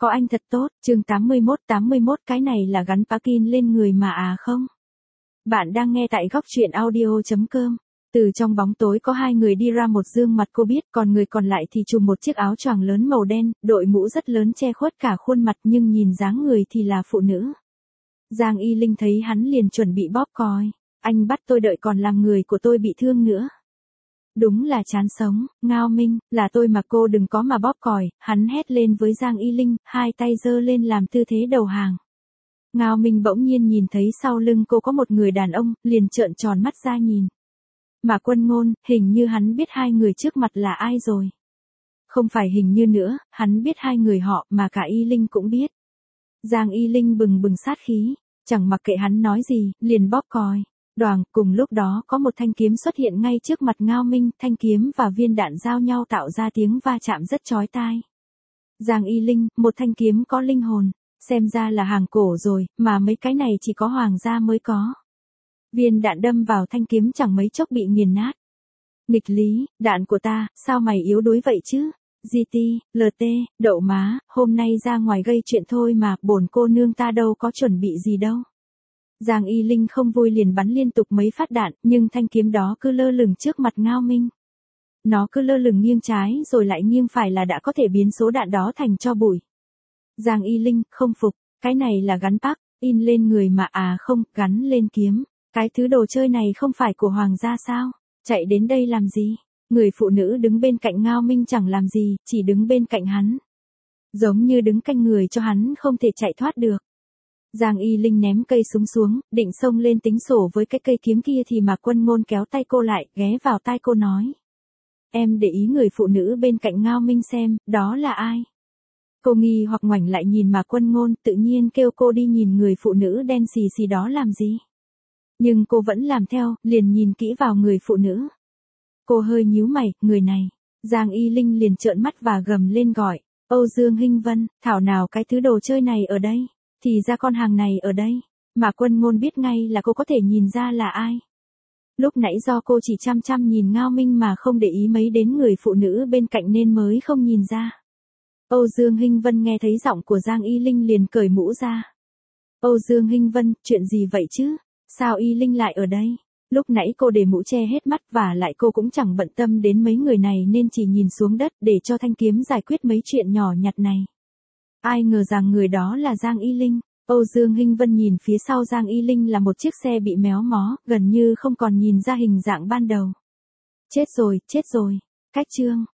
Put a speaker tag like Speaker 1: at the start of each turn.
Speaker 1: Có anh thật tốt, chương 81 cái này là gắn Parkin lên người mà à không? Bạn đang nghe tại góc truyện audio.com. Từ trong bóng tối có hai người đi ra, một gương mặt cô biết, còn người còn lại thì trùm một chiếc áo choàng lớn màu đen, đội mũ rất lớn che khuất cả khuôn mặt nhưng nhìn dáng người thì là phụ nữ. Giang Y Linh thấy hắn liền chuẩn bị bóp còi. Anh bắt tôi đợi còn làm người của tôi bị thương nữa. Đúng là chán sống, Ngao Minh, là tôi mà cô đừng có mà bóp còi, hắn hét lên với Giang Y Linh, hai tay giơ lên làm tư thế đầu hàng. Ngao Minh bỗng nhiên nhìn thấy sau lưng cô có một người đàn ông, liền trợn tròn mắt ra nhìn. Mà Quân Ngôn, hình như hắn biết hai người trước mặt là ai rồi. Không phải hình như nữa, hắn biết hai người họ mà cả Y Linh cũng biết. Giang Y Linh bừng bừng sát khí, chẳng mặc kệ hắn nói gì, liền bóp còi. Đoàng, cùng lúc đó có một thanh kiếm xuất hiện ngay trước mặt Ngao Minh, thanh kiếm và viên đạn giao nhau tạo ra tiếng va chạm rất chói tai. Giang Y Linh, một thanh kiếm có linh hồn, xem ra là hàng cổ rồi, mà mấy cái này chỉ có hoàng gia mới có. Viên đạn đâm vào thanh kiếm chẳng mấy chốc bị nghiền nát. Nghịch lý, đạn của ta, sao mày yếu đuối vậy chứ? GT, LT, đậu má, hôm nay ra ngoài gây chuyện thôi mà, bổn cô nương ta đâu có chuẩn bị gì đâu. Giang Y Linh không vui liền bắn liên tục mấy phát đạn, nhưng thanh kiếm đó cứ lơ lửng trước mặt Ngao Minh. Nó cứ lơ lửng nghiêng trái rồi lại nghiêng phải là đã có thể biến số đạn đó thành tro bụi. Giang Y Linh, không phục, cái này là gắn Park, in lên người mà à không, gắn lên kiếm. Cái thứ đồ chơi này không phải của hoàng gia sao? Chạy đến đây làm gì? Người phụ nữ đứng bên cạnh Ngao Minh chẳng làm gì, chỉ đứng bên cạnh hắn. Giống như đứng canh người cho hắn không thể chạy thoát được. Giang Y Linh ném cây súng xuống, định xông lên tính sổ với cái cây kiếm kia thì mà Quân Ngôn kéo tay cô lại, ghé vào tai cô nói. Em để ý người phụ nữ bên cạnh Ngao Minh xem, đó là ai? Cô nghi hoặc ngoảnh lại nhìn mà Quân Ngôn tự nhiên kêu cô đi nhìn người phụ nữ đen xì xì đó làm gì. Nhưng cô vẫn làm theo, liền nhìn kỹ vào người phụ nữ. Cô hơi nhíu mày, người này. Giang Y Linh liền trợn mắt và gầm lên gọi. Âu Dương Hinh Vân, thảo nào cái thứ đồ chơi này ở đây? Thì ra con hàng này ở đây. Mà Quân Ngôn biết ngay là cô có thể nhìn ra là ai. Lúc nãy do cô chỉ chăm chăm nhìn Ngao Minh mà không để ý mấy đến người phụ nữ bên cạnh nên mới không nhìn ra. Âu Dương Hinh Vân nghe thấy giọng của Giang Y Linh liền cởi mũ ra. Âu Dương Hinh Vân, chuyện gì vậy chứ? Sao Y Linh lại ở đây? Lúc nãy cô để mũ che hết mắt và lại cô cũng chẳng bận tâm đến mấy người này nên chỉ nhìn xuống đất để cho thanh kiếm giải quyết mấy chuyện nhỏ nhặt này. Ai ngờ rằng người đó là Giang Y Linh. Âu Dương Hinh Vân nhìn phía sau Giang Y Linh là một chiếc xe bị méo mó, gần như không còn nhìn ra hình dạng ban đầu. Chết rồi, cách chương.